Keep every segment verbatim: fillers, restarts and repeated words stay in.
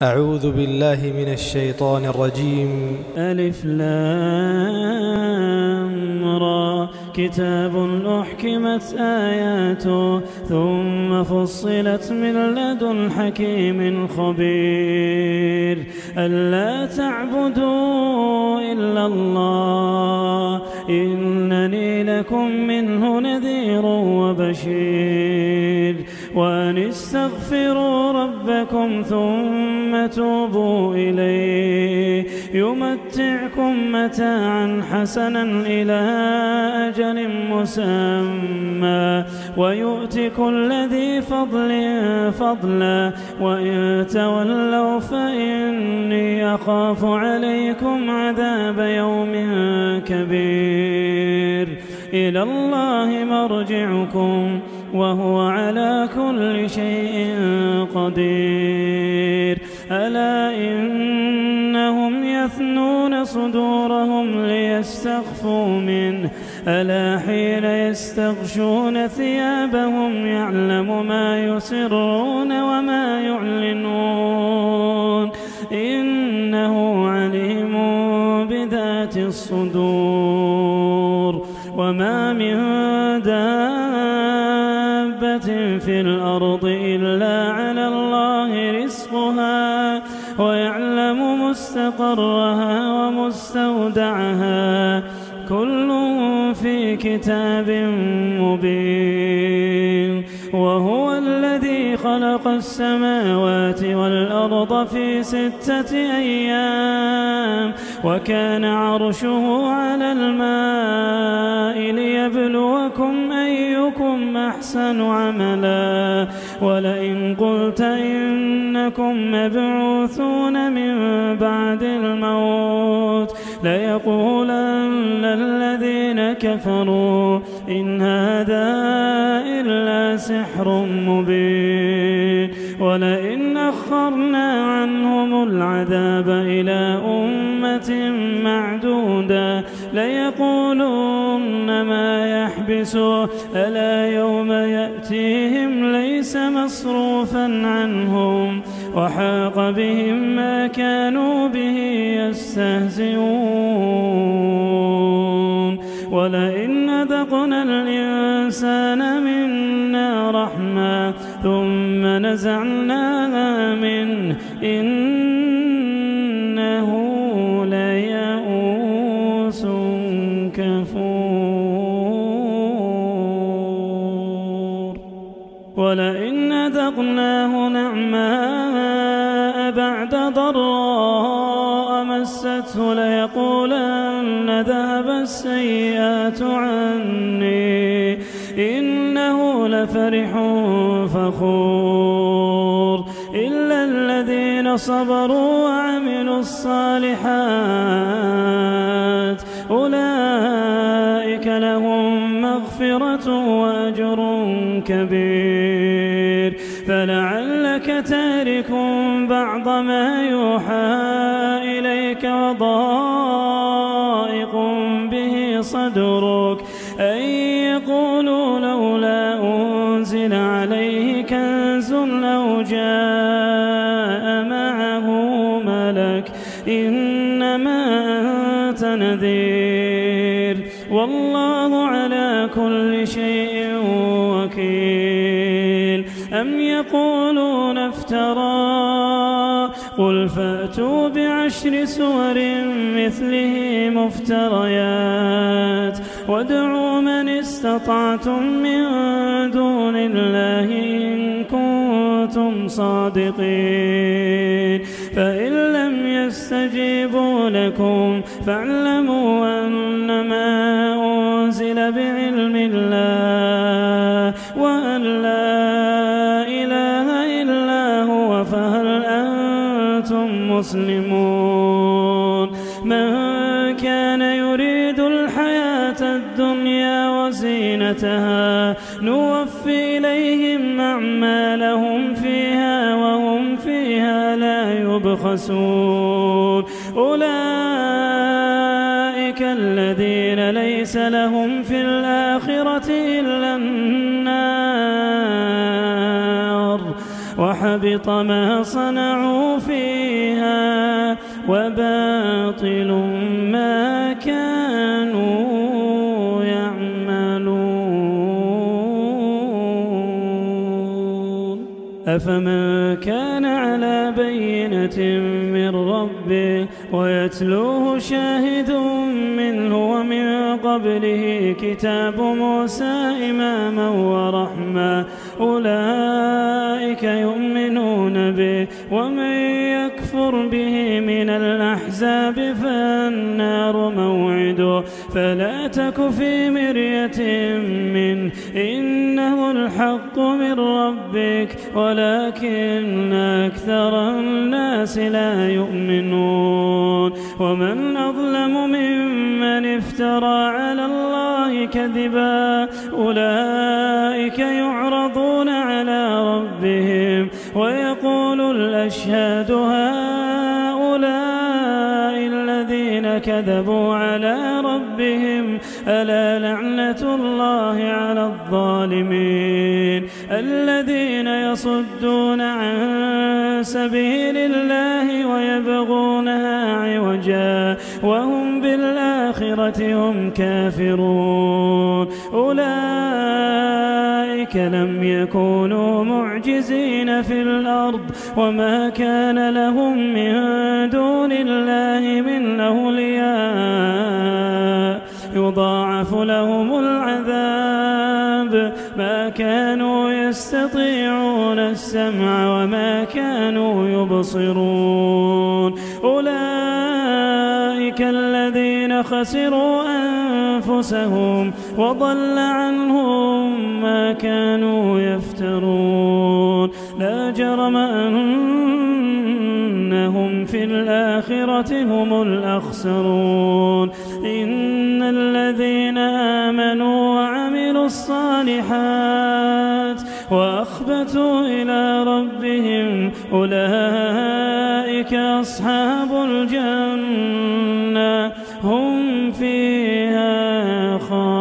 أعوذ بالله من الشيطان الرجيم. ألف لام را كتاب أحكمت آياته ثم فصلت من لدن حكيم خبير ألا تعبدوا إلا الله إنني لكم منه نذير وبشير وأن استغفروا ربكم ثم توبوا إليه يمتعكم متاعا حسنا إلى أجل مسمى ويؤتي كل ذي فضل فضلا وإن تولوا فإني أخاف عليكم عذاب يوم كبير إلى الله مرجعكم وهو على كل شيء قدير ألا إنهم يثنون صدورهم ليستخفوا منه ألا حين يستغشون ثيابهم يعلم ما يسرون وما يعلنون إنه عليم بذات الصدور وما من دابة في الأرض إلا على الله رزقها ويعلم مستقرها ومستودعها كل في كتاب مبين وهو الذي خلق السماوات والأرض في ستة أيام وكان عرشه على الماء ليبلوكم أيكم أحسن عملا ولئن قلت إنكم مبعوثون من بعد الموت ليقولن الذين كفروا إن هذا إلا سحر مبين ولئن أخرنا عنهم العذاب إلى أمة معدودة ليقولون ما يحبسه ألا يوم يأتيهم ليس مصروفا عنهم وحاق بهم ما كانوا به يستهزئون ولئن أذقنا الإنسان منا رحمة ثم نزعناها منه إنه ليئوس كفور ولئن أذقناه نعماء بعد ضراء مسته ليقولن ذهب السيئات عني إنه لفرح فخور إلا الذين صبروا وعملوا الصالحات أولئك لهم مغفرة وأجر كبير فلعلك تارك بعض ما يوحى إليك وضائق به صدرك أن يقولوا لولا أنزل عليه كنز أو جاء معه ملك إنما أنت نذير والله على كل شيء وكيل أم يقولون افترى قل فأتوا بعشر سور مثله مفتريات وادعوا من استطعتم من دون الله إن كنتم صادقين فإن لم يستجيبوا لكم فاعلموا أنما أنزل بعلم الله وأن لا إله إلا هو فهل أنتم مسلمون من كان يريد الحياة الدنيا وزينتها نوفي إليهم أعمالهم فيها وهم فيها لا يبخسون أولئك الذين ليس لهم في الآخرة إلا النار وحبط ما صنعوا فيها وباطل ما كانوا يعملون. أفمن كان على بينة من ربه ويتلوه شاهد منه ومن قبله كتاب موسى إماما ورحمة أولئك يؤمنون به، ومن يكفر به من الأحزاب فالنار موعده، فلا تك في مرية منه إنه الحق من ربك ولكن أكثر الناس لا يؤمنون. ومن أظلم ممن افترى على الله كذبا أولئك يعرضون على ربهم ويقول الأشهاد هؤلاء الذين كذبوا على ربهم ألا لعنة الله على الظالمين الذين يصدون عن سبيل الله ويبغونها عوجا وهم بالآخرة هم كافرون. أولئك لم يكونوا معجزين في الأرض وما كان لهم من دون الله من أولياء يضاعف لهم العذاب ما كانوا يستطيعون السمع وما كانوا يبصرون. أولئك الذين خسروا أنفسهم وضل عنهم ما كانوا يفترون. لا جرم أنهم في الآخرة هم الأخسرون. إن الذين آمنوا وعملوا الصالحات وأخبتوا إلى ربهم أولئك أصحاب الجنة هم فيها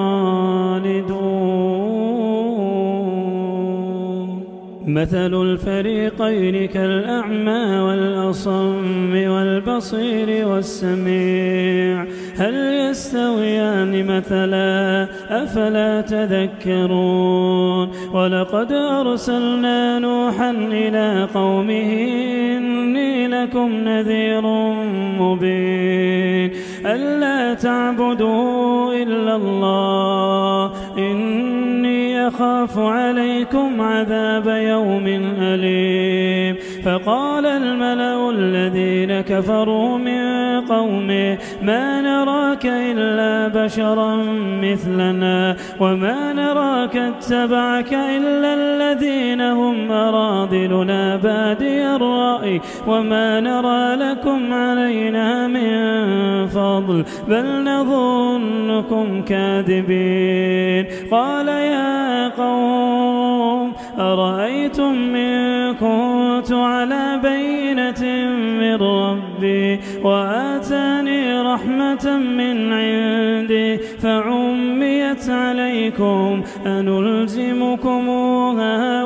خالدون. مثل الفريقين كالأعمى والأصم والبصير والسميع هل يستويان مثلا أفلا تذكرون. ولقد أرسلنا نوحا إلى قومه إني لكم نذير مبين ألا تعبدوا إلا الله إني أخاف عليكم عذاب يوم أليم. فقال الملأ الذين كفروا من قومه ما نراك إلا بشرا مثلنا وما نراك اتبعك إلا الذين هم أراذلنا بادي الرأي وما نرى لكم علينا من فضل بل نظنكم كاذبين. قال يا قوم أرأيتم من كنت على بينة من ربي وآتاني رحمة من عندي فعميت عليكم أنلزمكموها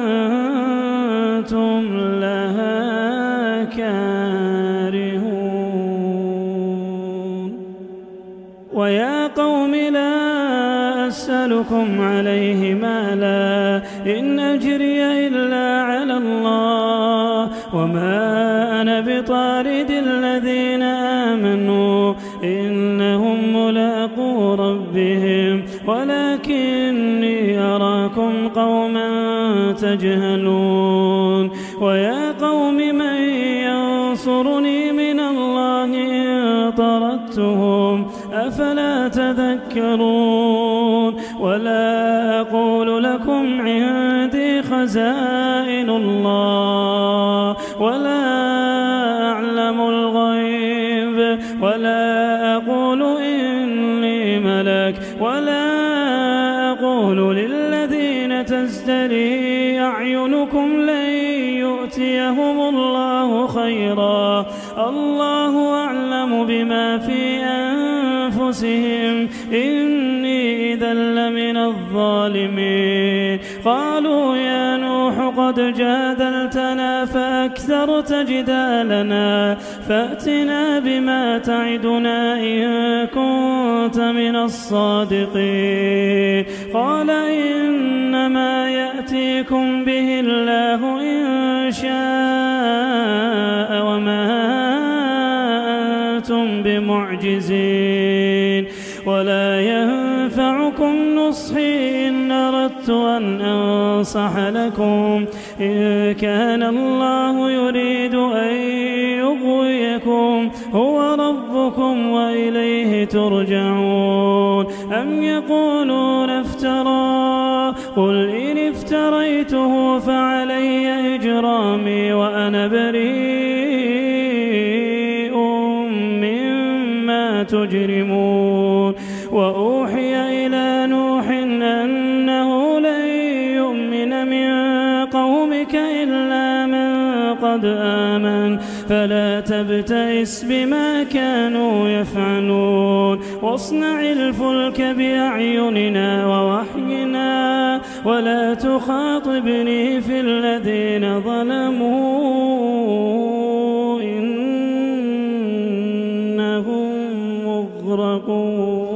وأنتم لها كارهون. ويا قوم لا أسألكم عليه مالا إن أجري إلا على الله وما أنا بطارد الذين آمنوا إنهم ملاقو ربهم ولكني أراكم قوما تجهلون. ويا قوم من ينصرني من الله إن طردتهم أفلا تذكرون. ولا أقول لكم عندي خزائن الله ولا أعلم الغيب ولا أقول إني ملك ولا أقول للذين تزدري أعينكم لن يؤتيهم الله خيرا الله أعلم بما في أنفسهم إني إذا لمن الظالمين. قالوا يا نوح وقد جادلتنا فأكثرت جدالنا فأتنا بما تعدنا إن كنت من الصادقين. قال إنما يأتيكم به الله إن شاء وما أنتم بمعجزين ولا ينفعكم نصحي إن أردت أن أنصح لكم إن كان الله يريد أن يغويكم هو ربكم وإليه ترجعون. أم يقولون افترى قل إن افتريته فعلي إجرامي وأنا بريء مما تجرمون. وأوحي إلى نوح أنه لن يؤمن من قومك إلا من قد آمن فلا تبتئس بما كانوا يفعلون واصنع الفلك بأعيننا ووحينا ولا تخاطبني في الذين ظلموا إنهم مغرقون.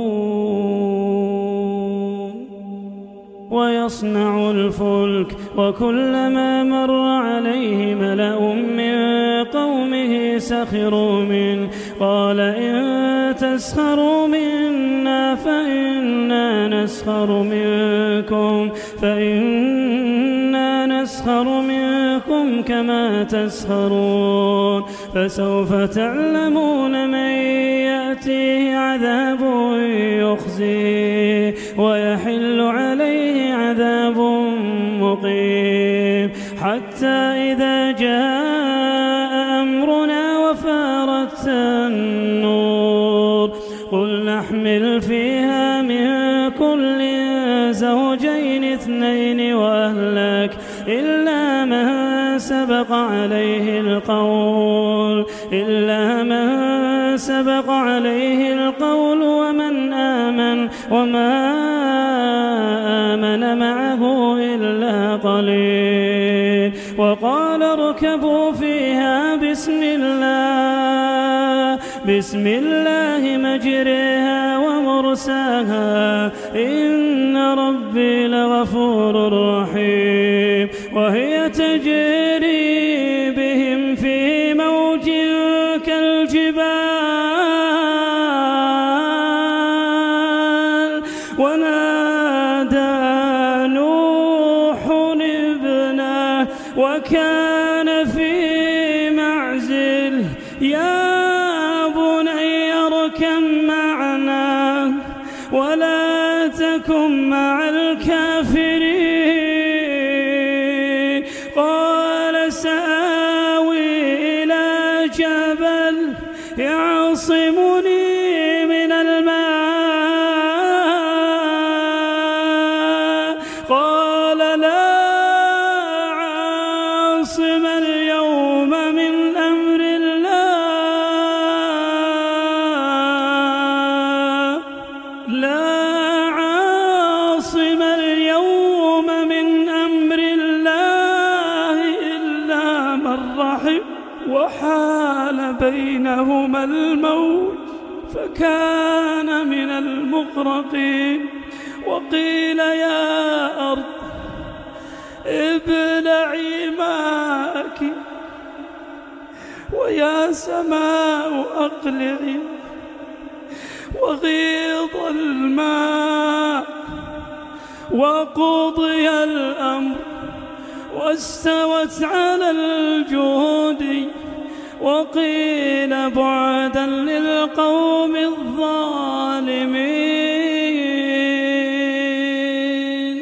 ويصنع الفلك وكلما مر عليه ملأ من قومه سخروا منه قال إن تسخروا منا فإنا نسخر منكم فإنا نسخر منكم كما تسخرون. فسوف تعلمون من يأتيه عذاب يخزيه ويحل عليه عذاب مقيم. حتى إذا جاء أمرنا وفارت النور قل نحمل فيها من كل زوجين اثنين وأهلك إلا من سبق عليه القول إلا من سبق عليه القول ومن آمن وما آمن معه إلا قليل. وقال اركبوا فيها بسم الله بسم الله مجريها ومرساها إن ربي لغفور رحيم. وهي تجري بهم في موج كالجبال ونادى نوح ابنه وكان في معزل يا بني اركب معنا ولا تكن مع الكافرين. قال سآوي إلى جبل يعصمني من الماء قال لا عاصم اليوم من أمر الله لا عاصم اليوم من أمر الله إلا من رحم وحال بينهما الموج فكان من المغرقين. وقيل يا أرض ابلعي ماءك ويا سماء أقلعي وغيض الماء وقضي الأمر واستوت على الجود وقيل بعدا للقوم الظالمين.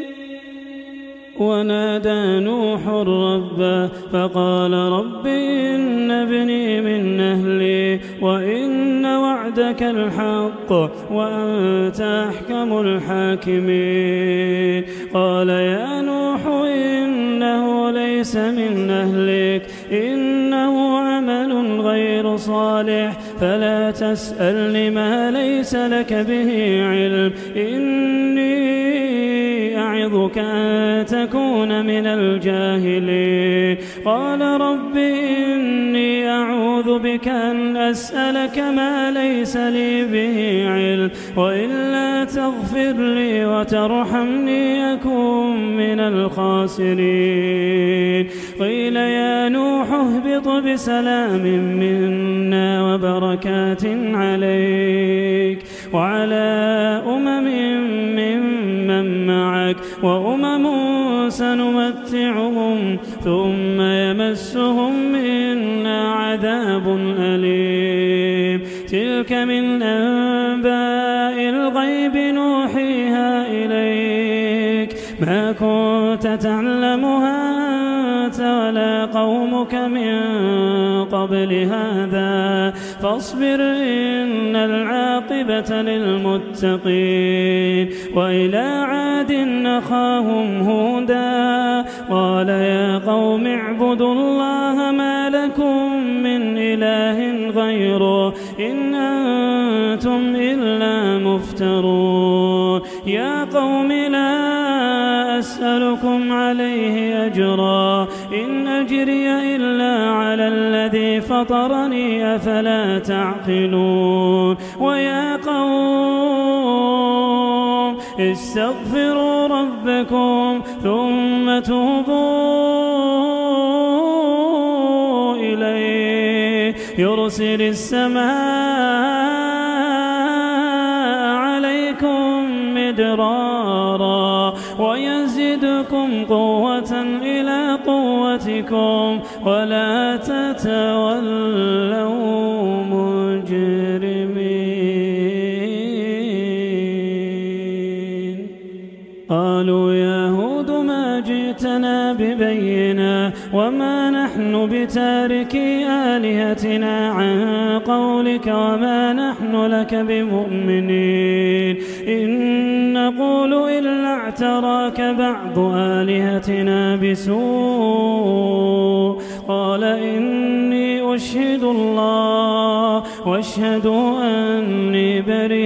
ونادى نوح ربه فقال رب إن ابني من أهلي وإن وعدك الحق وأنت أحكم الحاكمين. قال يا نوح إنه ليس من أهلك إنه عمل غير صالح فلا تسألني ما ليس لك به علم إني يعظك أن تكون من الجاهلين قال رب إني أعوذ بك أن أسألك ما ليس لي به علم وإلا تغفر لي وترحمني أكن من الخاسرين قيل يا نوح اهبط بسلام منا وبركات عليك وعلى أمم ممن معك وأمم سنمتعهم ثم يمسهم منا عذاب أليم تلك من أنباء الغيب نوحيها إليك ما كنت تعلمها أنت ولا قومك من قبل هذا فاصبر إن العاقبة للمتقين وإلى عاد أخاهم هودا قال يا قوم اعبدوا الله ما لكم من إله غيره إن أنتم إلا مفترون يا قوم لا أسألكم عليه أجرا إن أجري إلا على الذي فطرني أفلا تعقلون ويا قوم استغفروا ربكم ثم توبوا إليه يرسل السماء عليكم مدرارا ويزدكم قوة إلى قوتكم ولا تتولوا مجرمين قالوا يا هود ما جئتنا ببينة وما نحن بتاركي آلهتنا عن قولك وما نحن لك بمؤمنين إن نقول إلا اعتراك بعض آلهتنا بسوء قال إني أشهد الله واشهدوا أني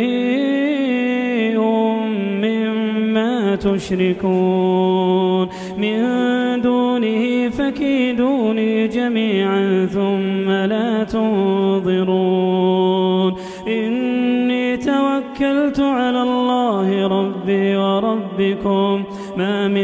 بريء مما تشركون من دونه فكيدوني جميعا ثم لا تنظرون إني توكلت على الله ربي وربكم ما من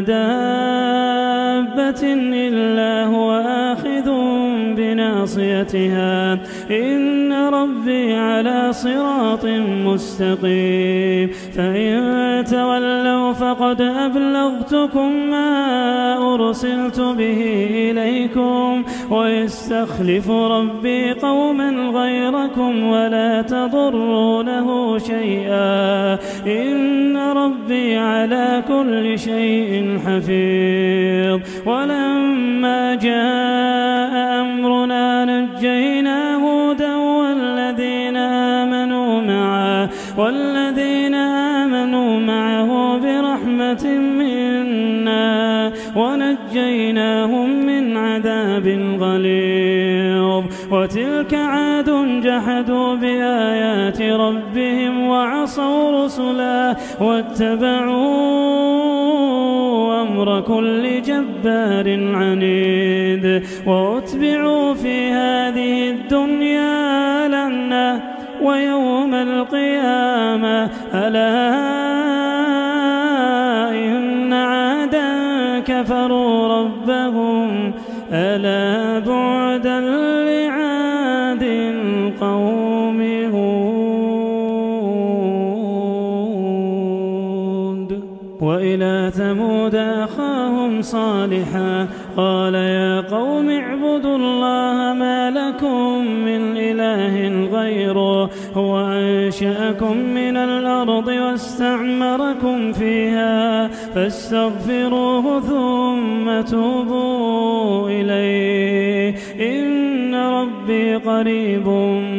دابة إلا هو آخذ بناصيتها إن ربي على صراط مستقيم فإن تولوا فقد أبلغتكم ما أرسلت به إليكم ويستخلف ربي قوما غيركم ولا تضرونه شيئا إن ربي على كل شيء حفيظ ولما جاء أمرنا نجينا هودا والذين آمنوا معه والذين آمنوا معه برحمة منا ونجيناهم من عذاب غليظ وتلك عاد جحدوا بآيات ربهم وعصوا رسله واتبعوا أمر كل جبار عنيد وأتبعوا في هذه الدنيا لعنة ويوم القيامة ألا إن عادا كفروا ربهم ألا بعدا لعاد قوم هود وإلى ثمود أخاهم صالحا قال يا قوم اعبدوا الله ما لكم من إله غيره هو أنشأكم من الأرض واستعمركم فيها فاستغفروه ثم توبوا إليه إن ربي قريب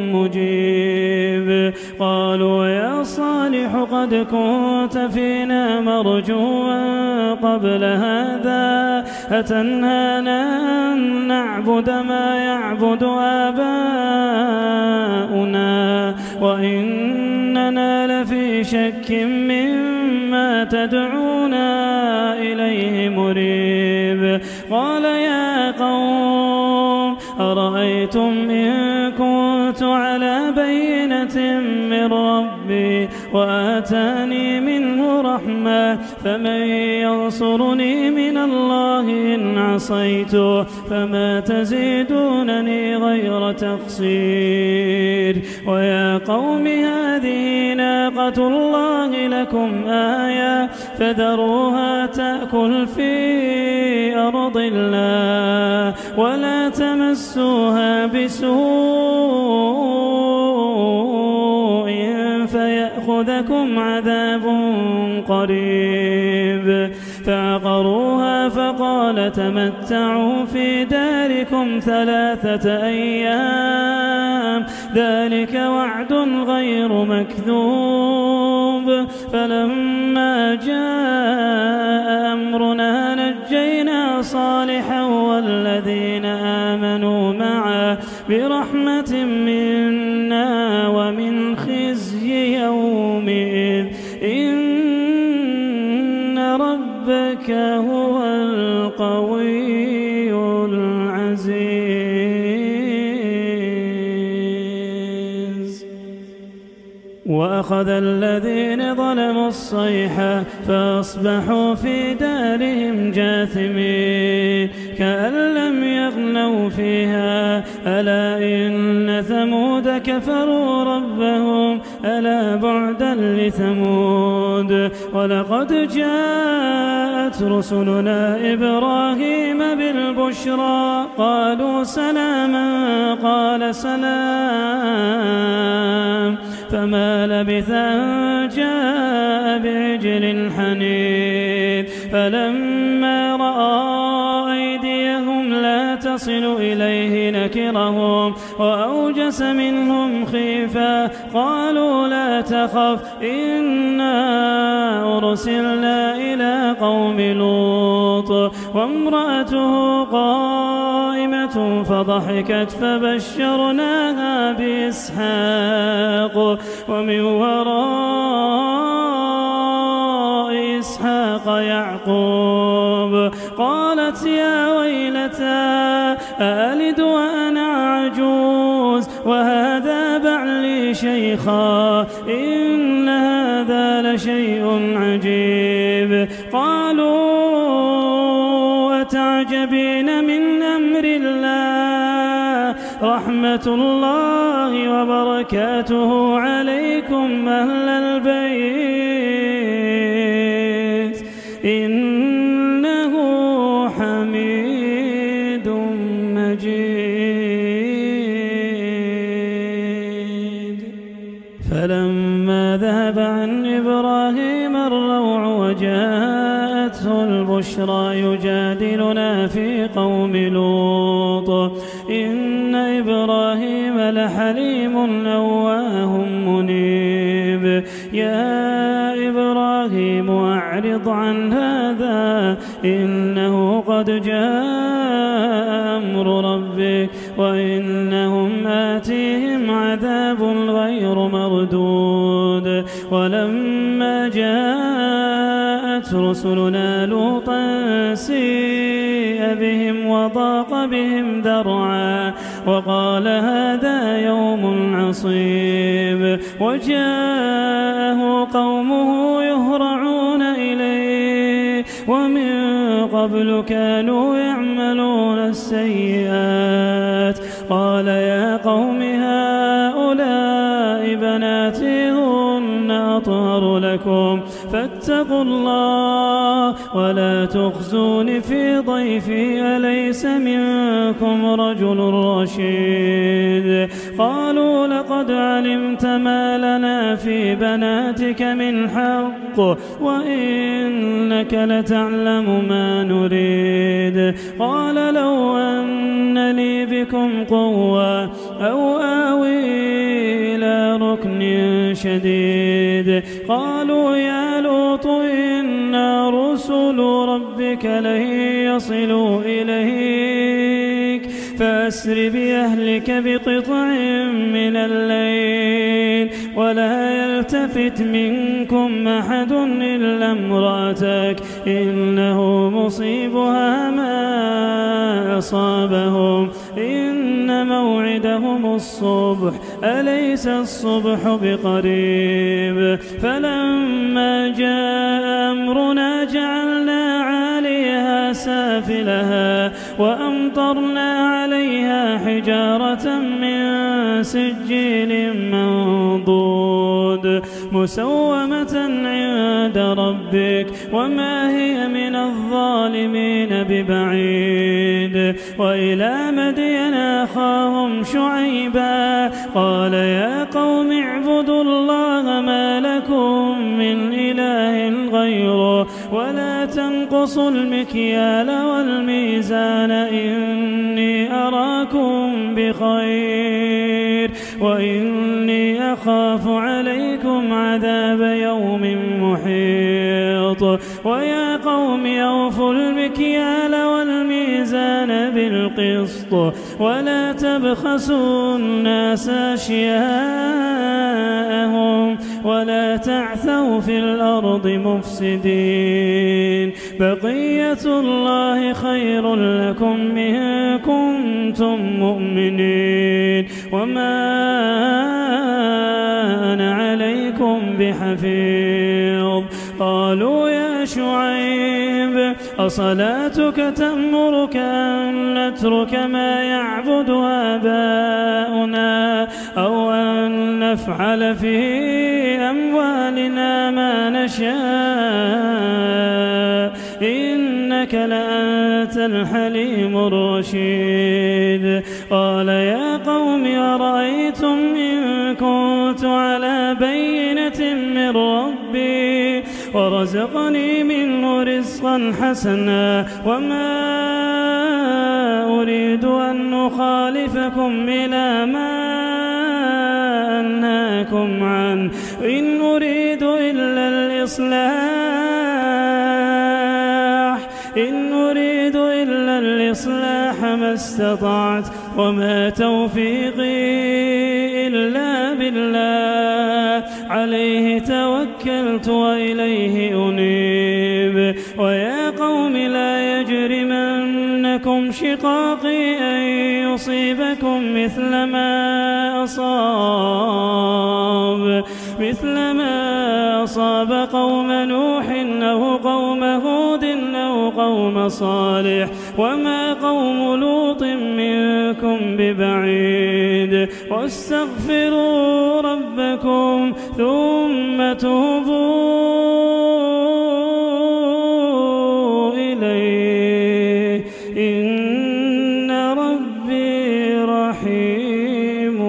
مجيب قالوا يا صالح قد كنت فينا مرجوا قبل هذا أتنهانا أن نعبد ما يعبد آباؤنا وإننا لفي شك مما تدعونا إليه مريب. قال يا قوم أرأيتم إن كنت على بينة من ربي وآتاني منه رحمة فمن ينصرني من الله إن عصيته فما تزيدونني غير تقصير. ويا قوم هذه ناقة الله لكم آية فذروها تأكل في أرض الله ولا تمسوها بسوء فيأخذكم عذاب قريب. فعقروها فقال تمتعوا في داركم ثلاثة أيام ذلك وعد غير مكذوب. فلما جاء أمرنا نجينا صالحا والذين آمنوا معه برحمة منا ومن خزي يومئذ إن ربك هو القوي العزيز. وأخذ الذين ظلموا الصيحة فأصبحوا في دارهم جاثمين كأن لم يغنوا فيها ألا إن ثمود كفروا ربهم ألا بعدا لثمود. ولقد جاءت رسلنا إبراهيم بالبشرى قالوا سلاما قال سلام فما لبث أن جاء بعجل حنيذ. فلما رأى أيديهم لا تصل إليه نكرهم وأوجس منهم خيفة قالوا لا تخف إنا أرسلنا إلى قوم لوط وامرأته قائمة فضحكت فبشرناها بإسحاق ومن وراء إسحاق يعقوب. قالت يا ويلتى أألد وأنا عجوز وهذا بعلي شيخا إن هذا لشيء عجيب. قالوا أتعجبين من أمر الله رحمة الله وبركاته عليكم أهل البيت إنه حميد مجيد. فلما ذهب عن إبراهيم الروع وجاءته البشرى يجادلنا في قوم لوط إن إبراهيم لحليم أواه منيب. يا إبراهيم أعرض عن هذا إنه قد جاء أمر ربك وإنهم آتيهم عذاب غير مردود. ولما جاءت رسلنا لوطا سيء بهم وضاق بهم ذرعا وقال هذا يوم عصيب. وجاءه قومه يهرعون إليه ومن قبل كانوا يعملون السيئات. قال يا قوم هؤلاء بناتي هن أطهر لكم فاتقوا الله ولا تخزون في ضيفي أليس منكم رجل رشيد. قالوا لقد علمت ما لنا في بناتك من حق وإنك لتعلم ما نريد. قال لو أن لي بكم قوة أو آوي إلى ركن شديد. قالوا يا لوط إنا رسل ربك لن يصلوا إليك فأسر بأهلك بقطع من الليل ولا يلتفت منكم أحد إلا امرأتك إنه مصيبها ما أصابهم إن موعدهم الصبح أليس الصبح بقريب فلما جاء أمرنا جعلنا عاليها سافلها وأمطرنا عليها حجارة من سجيل منضود مسومة عند ربك وما هي من الظالمين ببعيد وإلى مدين أخاهم شعيبا قال يا قوم اعبدوا الله ما لكم من إله غيره ولا تنقصوا المكيال والميزان إني أراكم بخير وإني أخاف عليكم عذاب يوم محيط ويا قوم أوفوا المكيال والميزان بالقسط ولا تبخسوا الناس أشياءهم ولا تعثوا في الأرض مفسدين بقية الله خير لكم إن كنتم مؤمنين وما أنا عليكم بحفيظ قالوا يا شعيب أصلاتك تأمرك أن نترك ما يعبد آباؤنا أو أن نفعل في أموالنا ما نشاء إنك لأنت الحليم الرشيد قال يا قوم أرأيتم إن كنت على بينة من ربي ورزقني منه رزقا حسنا وما أريد أن أخالفكم إلى ما أنهاكم عنه إن أريد إلا الإصلاح إن أريد إلا الإصلاح ما استطعت وما توفيقي إلا بالله عليه توكلت وإليه أنيب ويا قوم لا يجرمنكم شقاقي أن يصيبكم مثل ما أصاب مثل ما أصاب قوم نوح أو قوم هود أو قوم صالح وما قوم لوط منكم ببعيد واستغفروا ربكم ثم توبوا إليه إن ربي رحيم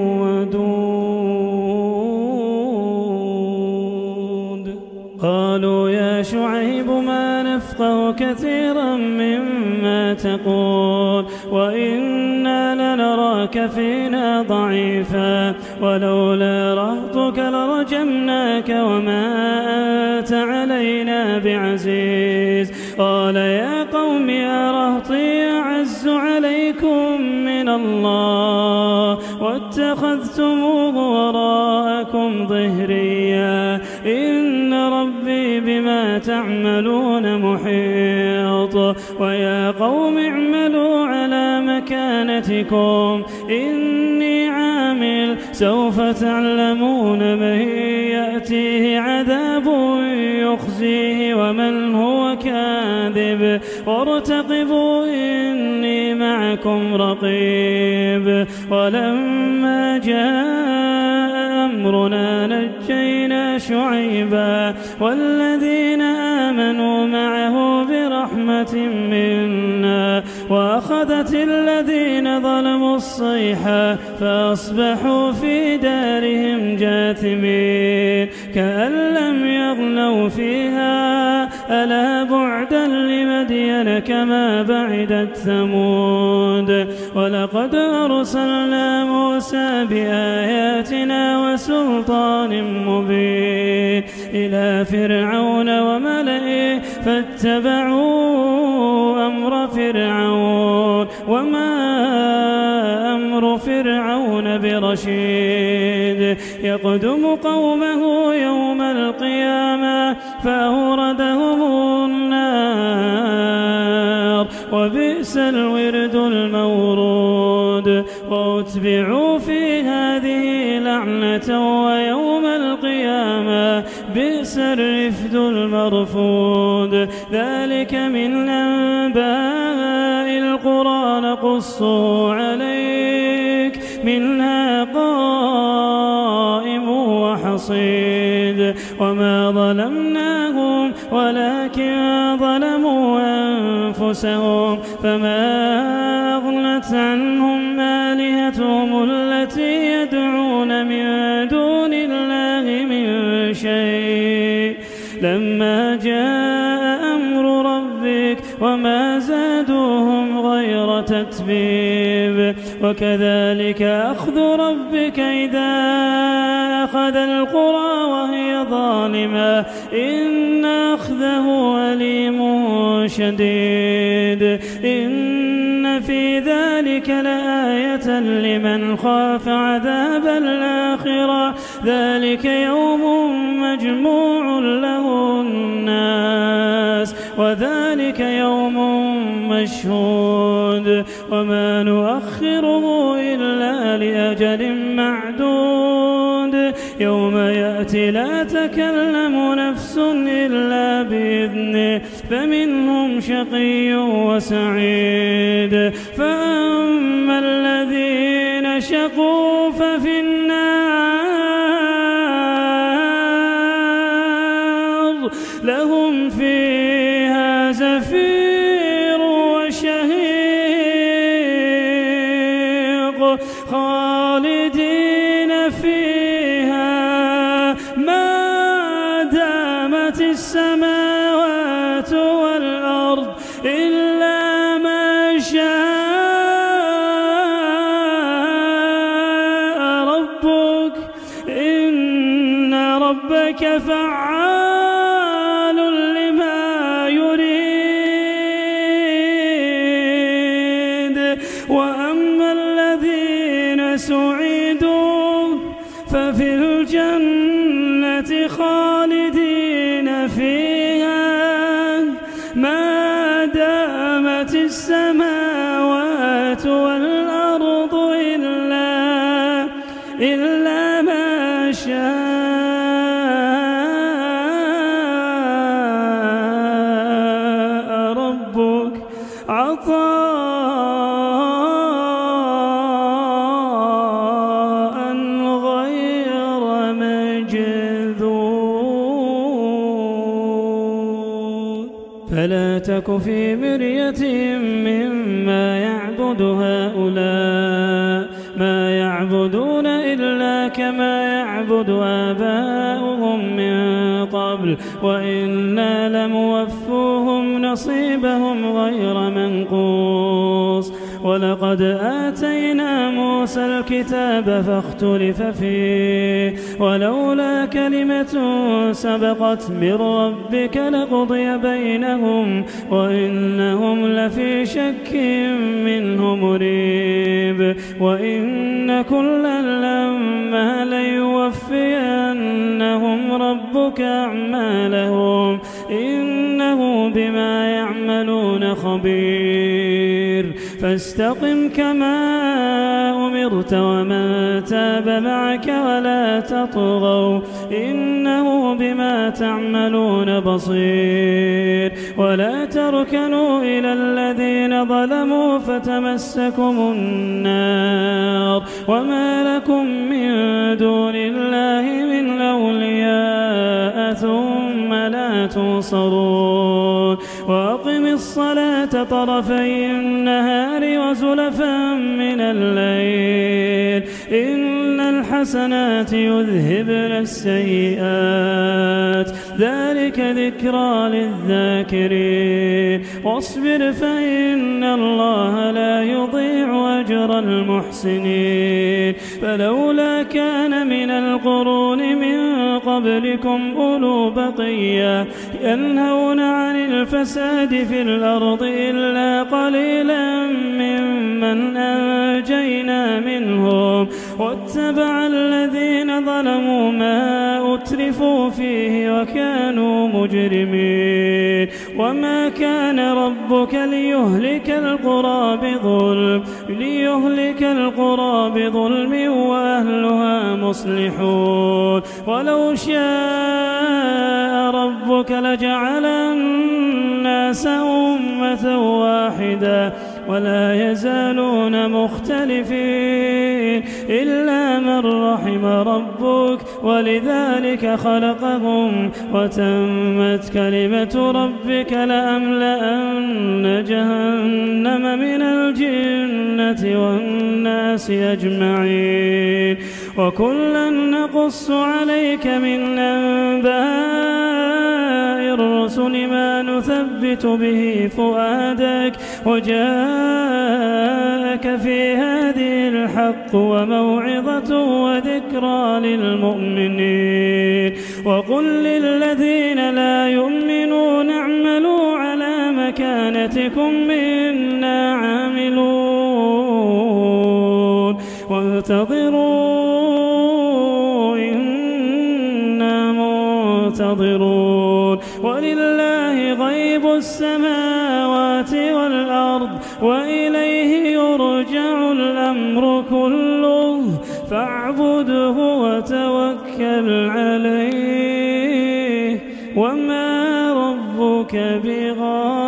ودود قالوا يا شعيب ما نفقه كثيرا مما تقول وإنا لنراك فينا ضعيفا ولولا رهطك لرجمناك وما أنت علينا بعزيز قال يا قوم يا رهطي أعز عليكم من الله واتخذتموه وراءكم ظهريا إن ربي بما تعملون محيط ويا قوم اعملوا على مكانتكم إني عامل سوف تعلمون من يأتيه عذاب يخزيه ومن هو كاذب وارتقبوا إني معكم رقيب ولما جاء أمرنا نجينا شعيبا والذين آمنوا معه برحمة منا وأخذت الذين ظلموا الصيحة فأصبحوا في دارهم جاثمين كأن لم يغنوا فيها ألا بعدا لمدين كما بعدت ثمود ولقد أرسلنا موسى بآياتنا وسلطان مبين إلى فرعون وملئه فاتبعوا أمر فرعون وما أخو فرعون برشيد يقدم قومه يوم القيامة فأوردهم النار وبئس الورد المورود وأتبعوا في هذه لعنة ويوم القيامة بئس الرفد المرفود ذلك من أنباء القرى نقصه عليك منها قائم وحصيد وما ظلمناهم ولكن ظلموا أنفسهم فما أغنت عنهم آلهتهم التي يدعون من دون الله من شيء لما جاء أمر ربك وما زادوهم غير تتبيب وكذلك أخذ ربك إذا أخذ القرى وهي ظالمة إن أخذه أليم شديد إن في ذلك لآية لمن خاف عذاب الآخرة ذلك يوم مجموع له الناس وذلك يوم مشهود وما نؤخره إلا لأجل معدود يوم يأتي لا تكلم نفس إلا بإذنه فمنهم شقي وسعيد فأما الذين شقوا ففي النار لهم فيها زفير وشهيق خالدين فيها ما دامت السماوات والأرض إلا ما شاء ربك إن ربك فعال لما يريد وأما الذين سعدوا ففي الجنة خالدين فيها ما دامت السماوات والأرض إلا إلا ما شاء ربك عطاء غير مجذوذ فلا تك في مرية مما يعبد هؤلاء ما يعبدون إلا كما يعبد آباؤهم من قبل وإنا لموفوهم نصيبهم غير منقوص ولقد آتينا موسى الكتاب فاختلف فيه ولولا كلمة سبقت من ربك لقضي بينهم وإنهم لفي شك منه مريب وإن كلا لما ليوفينهم ربك أعمالهم إنه بما يعملون خبير فاستقم كما أمرت ومن تاب معك ولا تطغوا إنه بما تعملون بصير ولا تركنوا إلى الذين ظلموا فتمسكم النار وما لكم من دون الله من أولياء ثم لا تنصرون وأقم الصلاة طرفي النهار وزلفا من الليل إن الحسنات يذهبن السيئات ذلك ذكرى للذاكرين واصبر فإن الله لا يضيع أجر المحسنين فلولا كان من القرون من قبلكم أولو بقية ينهون عن الفساد في الأرض إلا قليلا وقليلا ممن أنجينا منهم واتبع الذين ظلموا ما أترفوا فيه وكانوا مجرمين وما كان ربك ليهلك القرى بظلم ليهلك القرى بظلم وأهلها مصلحون ولو شاء ربك لجعل الناس أمة واحدة ولا يزالون مختلفين إلا من رحم ربك ولذلك خلقهم وتمت كلمة ربك لأملأن جهنم من الجنة والناس أجمعين وكلا نقص عليك من أنباء الرسل ما نثبت به فؤادك وجاءك في هذه الحق وموعظة وذكرى للمؤمنين وقل للذين لا يؤمنون اعملوا على مكانتكم إنا عاملون وانتظروا إنا منتظرون ولله غيب السماوات والأرض وإليه يرجع الأمر كله فاعبده وتوكل عليه وما ربك بغافل